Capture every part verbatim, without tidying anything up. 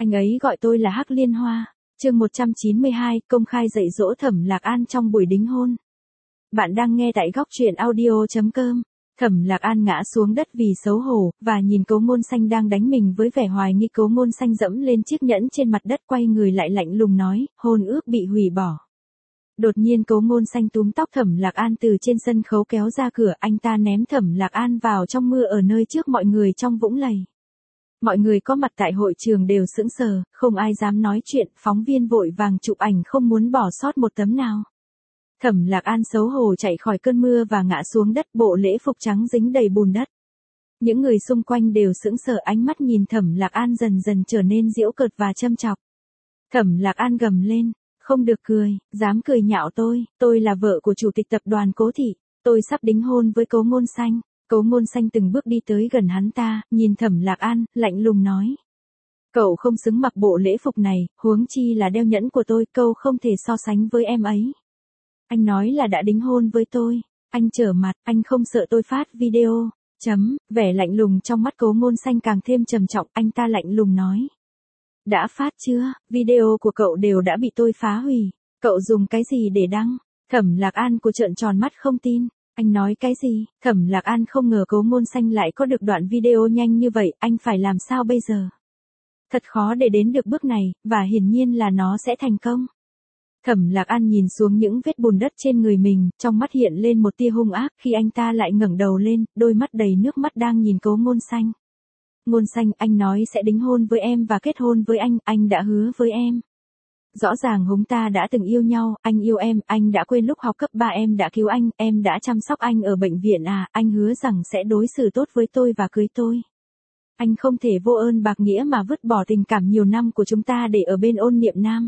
Anh ấy gọi tôi là Hắc Liên Hoa. Chương một trăm chín mươi hai, công khai dạy dỗ Thẩm Lạc An trong buổi đính hôn. Bạn đang nghe tại góc truyện audio chấm com. Thẩm Lạc An ngã xuống đất vì xấu hổ, và nhìn Cố Ngôn Xanh đang đánh mình với vẻ hoài nghi. Cố Ngôn Xanh dẫm lên chiếc nhẫn trên mặt đất, quay người lại lạnh lùng nói, hôn ước bị hủy bỏ. Đột nhiên Cố Ngôn Xanh túm tóc Thẩm Lạc An từ trên sân khấu kéo ra cửa, anh ta ném Thẩm Lạc An vào trong mưa ở nơi trước mọi người trong vũng lầy. Mọi người có mặt tại hội trường đều sững sờ, không ai dám nói chuyện, phóng viên vội vàng chụp ảnh không muốn bỏ sót một tấm nào. Thẩm Lạc An xấu hổ chạy khỏi cơn mưa và ngã xuống đất, bộ lễ phục trắng dính đầy bùn đất. Những người xung quanh đều sững sờ, ánh mắt nhìn Thẩm Lạc An dần dần trở nên giễu cợt và châm chọc. Thẩm Lạc An gầm lên, không được cười, dám cười nhạo tôi, tôi là vợ của chủ tịch tập đoàn Cố Thị, tôi sắp đính hôn với Cố Ngôn Xanh. Cố Ngôn Xanh từng bước đi tới gần hắn ta, nhìn Thẩm Lạc An, lạnh lùng nói. Cậu không xứng mặc bộ lễ phục này, huống chi là đeo nhẫn của tôi, cậu không thể so sánh với em ấy. Anh nói là đã đính hôn với tôi, anh trở mặt, anh không sợ tôi phát video, chấm, vẻ lạnh lùng trong mắt Cố Ngôn Xanh càng thêm trầm trọng, anh ta lạnh lùng nói. Đã phát chưa, video của cậu đều đã bị tôi phá hủy, cậu dùng cái gì để đăng? Thẩm Lạc An của trợn tròn mắt không tin. Anh nói cái gì? Thẩm Lạc An không ngờ Cố Ngôn Xanh lại có được đoạn video nhanh như vậy, anh phải làm sao bây giờ? Thật khó để đến được bước này, và hiển nhiên là nó sẽ thành công. Thẩm Lạc An nhìn xuống những vết bùn đất trên người mình, trong mắt hiện lên một tia hung ác, khi anh ta lại ngẩng đầu lên, đôi mắt đầy nước mắt đang nhìn Cố Ngôn Xanh. Ngôn Xanh, anh nói sẽ đính hôn với em và kết hôn với anh, anh đã hứa với em. Rõ ràng chúng ta đã từng yêu nhau, anh yêu em, anh đã quên lúc học cấp ba em đã cứu anh, em đã chăm sóc anh ở bệnh viện à, anh hứa rằng sẽ đối xử tốt với tôi và cưới tôi. Anh không thể vô ơn bạc nghĩa mà vứt bỏ tình cảm nhiều năm của chúng ta để ở bên Ôn Niệm Nam.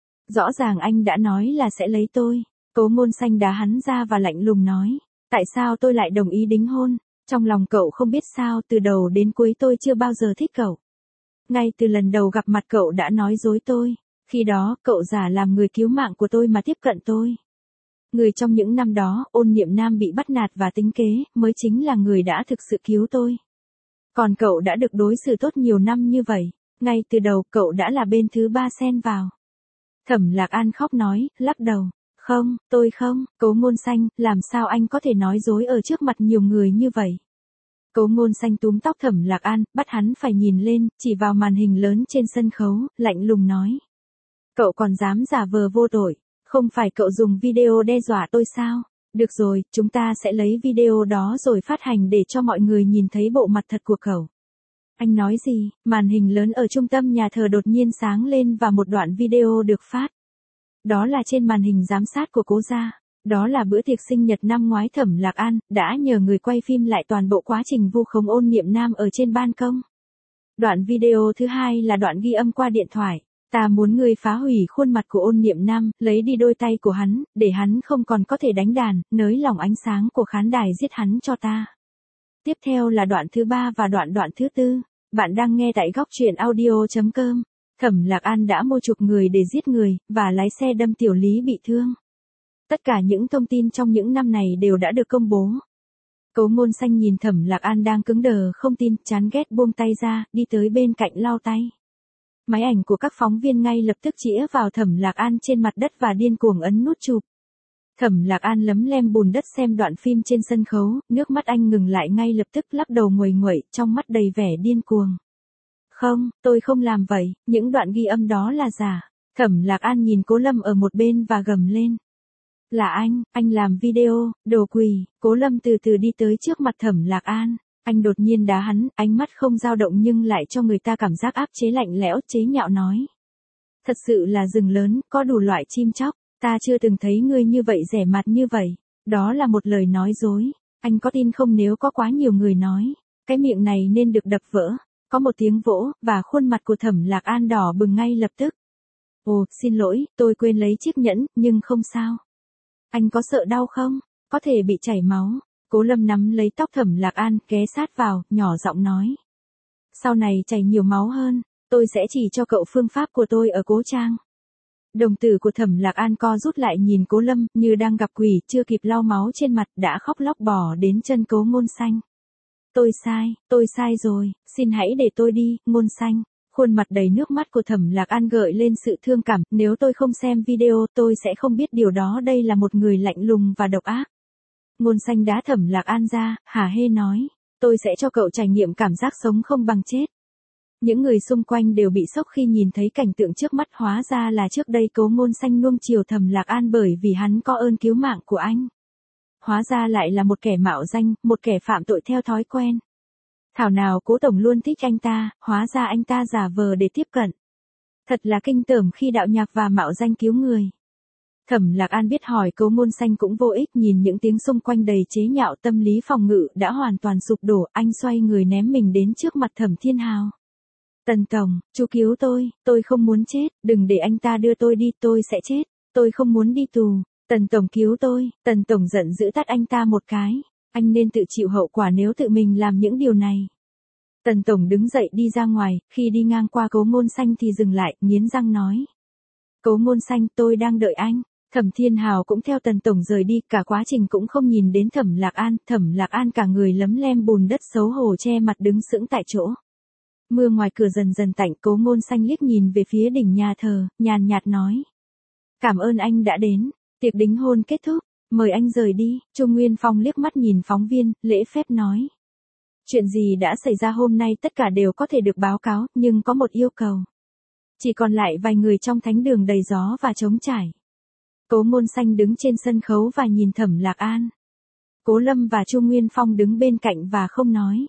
Rõ ràng anh đã nói là sẽ lấy tôi. Cố Ngôn Xanh đá hắn ra và lạnh lùng nói, tại sao tôi lại đồng ý đính hôn? Trong lòng cậu không biết sao, từ đầu đến cuối tôi chưa bao giờ thích cậu. Ngay từ lần đầu gặp mặt cậu đã nói dối tôi. Khi đó, cậu giả làm người cứu mạng của tôi mà tiếp cận tôi. Người trong những năm đó, Ôn Niệm Nam bị bắt nạt và tính kế, mới chính là người đã thực sự cứu tôi. Còn cậu đã được đối xử tốt nhiều năm như vậy. Ngay từ đầu, cậu đã là bên thứ ba xen vào. Thẩm Lạc An khóc nói, lắc đầu. Không, tôi không, Cố Ngôn Xanh, làm sao anh có thể nói dối ở trước mặt nhiều người như vậy? Cố Ngôn Xanh túm tóc Thẩm Lạc An, bắt hắn phải nhìn lên, chỉ vào màn hình lớn trên sân khấu, lạnh lùng nói. Cậu còn dám giả vờ vô tội, không phải cậu dùng video đe dọa tôi sao? Được rồi, chúng ta sẽ lấy video đó rồi phát hành để cho mọi người nhìn thấy bộ mặt thật của cậu. Anh nói gì? Màn hình lớn ở trung tâm nhà thờ đột nhiên sáng lên và một đoạn video được phát. Đó là trên màn hình giám sát của Cố gia. Đó là bữa tiệc sinh nhật năm ngoái Thẩm Lạc An đã nhờ người quay phim lại toàn bộ quá trình vu khống Ôn Niệm Nam ở trên ban công. Đoạn video thứ hai là đoạn ghi âm qua điện thoại. Ta muốn ngươi phá hủy khuôn mặt của Ôn Niệm Nam, lấy đi đôi tay của hắn, để hắn không còn có thể đánh đàn, nới lỏng ánh sáng của khán đài, giết hắn cho ta. Tiếp theo là đoạn thứ ba và đoạn đoạn thứ tư. Bạn đang nghe tại góc truyện audio chấm com. Thẩm Lạc An đã mua chuộc người để giết người, và lái xe đâm Tiểu Lý bị thương. Tất cả những thông tin trong những năm này đều đã được công bố. Cố Ngôn Xanh nhìn Thẩm Lạc An đang cứng đờ không tin, chán ghét buông tay ra, đi tới bên cạnh lau tay. Máy ảnh của các phóng viên ngay lập tức chĩa vào Thẩm Lạc An trên mặt đất và điên cuồng ấn nút chụp. Thẩm Lạc An lấm lem bùn đất xem đoạn phim trên sân khấu, nước mắt anh ngừng lại ngay lập tức, lắc đầu nguầy nguậy, trong mắt đầy vẻ điên cuồng. Không, tôi không làm vậy, những đoạn ghi âm đó là giả. Thẩm Lạc An nhìn Cố Lâm ở một bên và gầm lên. Là anh, anh làm video, đồ quỷ. Cố Lâm từ từ đi tới trước mặt Thẩm Lạc An. Anh đột nhiên đá hắn, ánh mắt không dao động nhưng lại cho người ta cảm giác áp chế lạnh lẽo, chế nhạo nói. Thật sự là rừng lớn, có đủ loại chim chóc, ta chưa từng thấy ngươi như vậy, rẻ mặt như vậy. Đó là một lời nói dối, anh có tin không? Nếu có quá nhiều người nói, cái miệng này nên được đập vỡ. Có một tiếng vỗ, và khuôn mặt của Thẩm Lạc An đỏ bừng ngay lập tức. Ồ, xin lỗi, tôi quên lấy chiếc nhẫn, nhưng không sao. Anh có sợ đau không? Có thể bị chảy máu. Cố Lâm nắm lấy tóc Thẩm Lạc An, ghé sát vào, nhỏ giọng nói. Sau này chảy nhiều máu hơn, tôi sẽ chỉ cho cậu phương pháp của tôi ở Cố Trang. Đồng tử của Thẩm Lạc An co rút lại nhìn Cố Lâm, như đang gặp quỷ, chưa kịp lau máu trên mặt, đã khóc lóc bò đến chân Cố Ngôn Xanh. Tôi sai, tôi sai rồi, xin hãy để tôi đi, Ngôn Xanh. Khuôn mặt đầy nước mắt của Thẩm Lạc An gợi lên sự thương cảm, nếu tôi không xem video tôi sẽ không biết điều đó, đây là một người lạnh lùng và độc ác. Ngôn Xanh đá Thẩm Lạc An ra, hả hê nói, tôi sẽ cho cậu trải nghiệm cảm giác sống không bằng chết. Những người xung quanh đều bị sốc khi nhìn thấy cảnh tượng trước mắt, hóa ra là trước đây Cố Ngôn Xanh nuông chiều Thẩm Lạc An bởi vì hắn có ơn cứu mạng của anh. Hóa ra lại là một kẻ mạo danh, một kẻ phạm tội theo thói quen. Thảo nào Cố tổng luôn thích anh ta, hóa ra anh ta giả vờ để tiếp cận. Thật là kinh tởm khi đạo nhạc và mạo danh cứu người. Thẩm Lạc An biết hỏi Cố Ngôn Xanh cũng vô ích, nhìn những tiếng xung quanh đầy chế nhạo, tâm lý phòng ngự đã hoàn toàn sụp đổ, anh xoay người ném mình đến trước mặt Thẩm Thiên Hào. Tần tổng, chú cứu tôi, tôi không muốn chết, đừng để anh ta đưa tôi đi, tôi sẽ chết, tôi không muốn đi tù, Tần tổng cứu tôi, Tần tổng giận dữ tát anh ta một cái, anh nên tự chịu hậu quả nếu tự mình làm những điều này. Tần tổng đứng dậy đi ra ngoài, khi đi ngang qua Cố Ngôn Xanh thì dừng lại, nghiến răng nói. Cố Ngôn Xanh, tôi đang đợi anh. Thẩm Thiên Hào cũng theo Tần tổng rời đi, cả quá trình cũng không nhìn đến Thẩm Lạc An, Thẩm Lạc An cả người lấm lem bùn đất xấu hổ che mặt đứng sững tại chỗ. Mưa ngoài cửa dần dần tạnh, Cố Ngôn Xanh liếc nhìn về phía đỉnh nhà thờ, nhàn nhạt nói. Cảm ơn anh đã đến, tiệc đính hôn kết thúc, mời anh rời đi. Trung Nguyên Phong liếc mắt nhìn phóng viên, lễ phép nói. Chuyện gì đã xảy ra hôm nay tất cả đều có thể được báo cáo, nhưng có một yêu cầu. Chỉ còn lại vài người trong thánh đường đầy gió và trống trải. Cố Ngôn Xanh đứng trên sân khấu và nhìn Thẩm Lạc An. Cố Lâm và Trung Nguyên Phong đứng bên cạnh và không nói.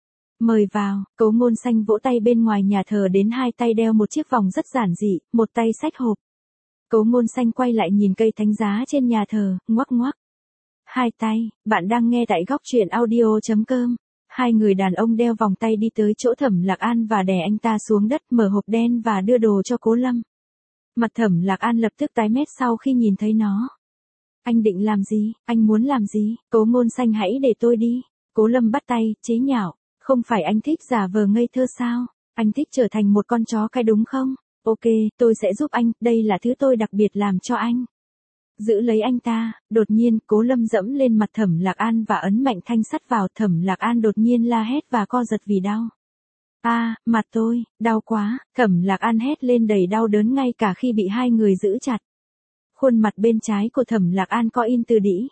Mời vào, Cố Ngôn Xanh vỗ tay bên ngoài nhà thờ đến hai tay đeo một chiếc vòng rất giản dị, một tay xách hộp. Cố Ngôn Xanh quay lại nhìn cây thánh giá trên nhà thờ, ngoắc ngoắc. Hai tay, bạn đang nghe tại góc truyện audio chấm com. Hai người đàn ông đeo vòng tay đi tới chỗ Thẩm Lạc An và đè anh ta xuống đất, mở hộp đen và đưa đồ cho Cố Lâm. Mặt Thẩm Lạc An lập tức tái mét sau khi nhìn thấy nó. Anh định làm gì, anh muốn làm gì, Cố Ngôn Xanh hãy để tôi đi. Cố Lâm bắt tay, chế nhạo. Không phải anh thích giả vờ ngây thơ sao? Anh thích trở thành một con chó cái đúng không? Ok, tôi sẽ giúp anh, đây là thứ tôi đặc biệt làm cho anh. Giữ lấy anh ta, đột nhiên, Cố Lâm dẫm lên mặt Thẩm Lạc An và ấn mạnh thanh sắt vào. Thẩm Lạc An đột nhiên la hét và co giật vì đau. A, à, mặt tôi, đau quá, Thẩm Lạc An hét lên đầy đau đớn ngay cả khi bị hai người giữ chặt. Khuôn mặt bên trái của Thẩm Lạc An có in từ đĩ.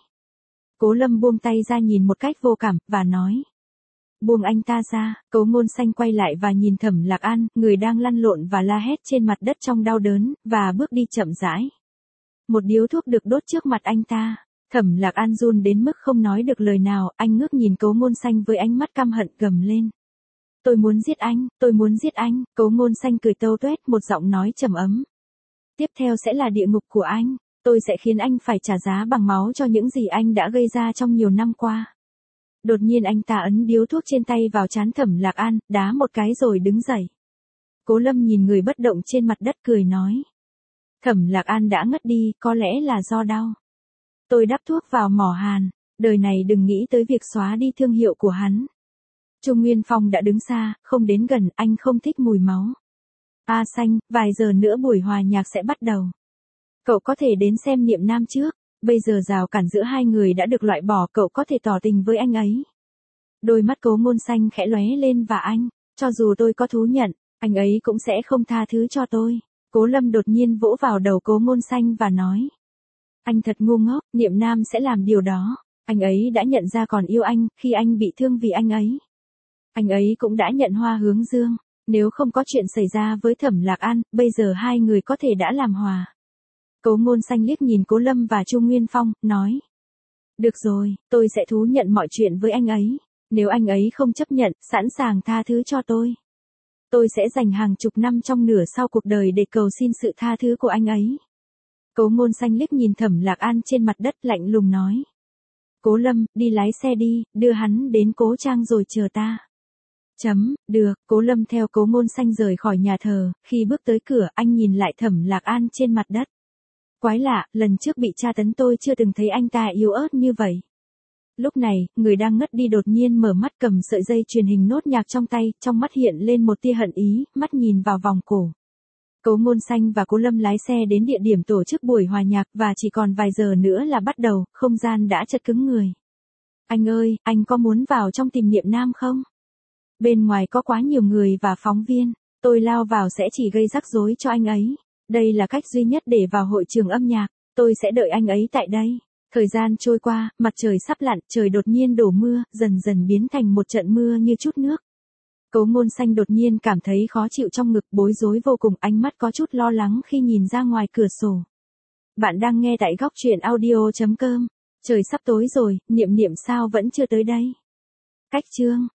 Cố Lâm buông tay ra nhìn một cách vô cảm, và nói. Buông anh ta ra. Cố Ngôn Xanh quay lại và nhìn Thẩm Lạc An, người đang lăn lộn và la hét trên mặt đất trong đau đớn, và bước đi chậm rãi. Một điếu thuốc được đốt trước mặt anh ta. Thẩm Lạc An run đến mức không nói được lời nào, anh ngước nhìn Cố Ngôn Xanh với ánh mắt căm hận gầm lên. Tôi muốn giết anh, tôi muốn giết anh. Cố Ngôn Xanh cười tâu tuét, một giọng nói trầm ấm. Tiếp theo sẽ là địa ngục của anh, tôi sẽ khiến anh phải trả giá bằng máu cho những gì anh đã gây ra trong nhiều năm qua. Đột nhiên anh ta ấn điếu thuốc trên tay vào trán Thẩm Lạc An, đá một cái rồi đứng dậy. Cố Lâm nhìn người bất động trên mặt đất cười nói. Thẩm Lạc An đã ngất đi, có lẽ là do đau. Tôi đắp thuốc vào mỏ hàn, đời này đừng nghĩ tới việc xóa đi thương hiệu của hắn. Trung Nguyên Phong đã đứng xa, không đến gần, anh không thích mùi máu. A Xanh, vài giờ nữa buổi hòa nhạc sẽ bắt đầu. Cậu có thể đến xem Niệm Nam trước, bây giờ rào cản giữa hai người đã được loại bỏ, cậu có thể tỏ tình với anh ấy. Đôi mắt Cố Ngôn Xanh khẽ lóe lên và anh, cho dù tôi có thú nhận, anh ấy cũng sẽ không tha thứ cho tôi. Cố Lâm đột nhiên vỗ vào đầu Cố Ngôn Xanh và nói. Anh thật ngu ngốc, Niệm Nam sẽ làm điều đó. Anh ấy đã nhận ra còn yêu anh, khi anh bị thương vì anh ấy. Anh ấy cũng đã nhận hoa hướng dương. Nếu không có chuyện xảy ra với Thẩm Lạc An, bây giờ hai người có thể đã làm hòa. Cố Ngôn Xanh liếc nhìn Cố Lâm và Trung Nguyên Phong, nói. Được rồi, tôi sẽ thú nhận mọi chuyện với anh ấy. Nếu anh ấy không chấp nhận, sẵn sàng tha thứ cho tôi. Tôi sẽ dành hàng chục năm trong nửa sau cuộc đời để cầu xin sự tha thứ của anh ấy. Cố Ngôn Xanh liếc nhìn Thẩm Lạc An trên mặt đất lạnh lùng nói. Cố Lâm, đi lái xe đi, đưa hắn đến Cố Trang rồi chờ ta. Chấm, được, Cố Lâm theo Cố Ngôn Xanh rời khỏi nhà thờ, khi bước tới cửa, anh nhìn lại Thẩm Lạc An trên mặt đất. Quái lạ, lần trước bị tra tấn tôi chưa từng thấy anh ta yếu ớt như vậy. Lúc này, người đang ngất đi đột nhiên mở mắt cầm sợi dây truyền hình nốt nhạc trong tay, trong mắt hiện lên một tia hận ý, mắt nhìn vào vòng cổ. Cố Ngôn Xanh và Cố Lâm lái xe đến địa điểm tổ chức buổi hòa nhạc và chỉ còn vài giờ nữa là bắt đầu, không gian đã chật cứng người. Anh ơi, anh có muốn vào trong tìm Niệm Nam không? Bên ngoài có quá nhiều người và phóng viên. Tôi lao vào sẽ chỉ gây rắc rối cho anh ấy. Đây là cách duy nhất để vào hội trường âm nhạc. Tôi sẽ đợi anh ấy tại đây. Thời gian trôi qua, mặt trời sắp lặn, trời đột nhiên đổ mưa, dần dần biến thành một trận mưa như chút nước. Cố Ngôn Xanh đột nhiên cảm thấy khó chịu trong ngực, bối rối vô cùng, ánh mắt có chút lo lắng khi nhìn ra ngoài cửa sổ. Bạn đang nghe tại góc truyện audio chấm com. Trời sắp tối rồi, Niệm Niệm sao vẫn chưa tới đây? Cách chương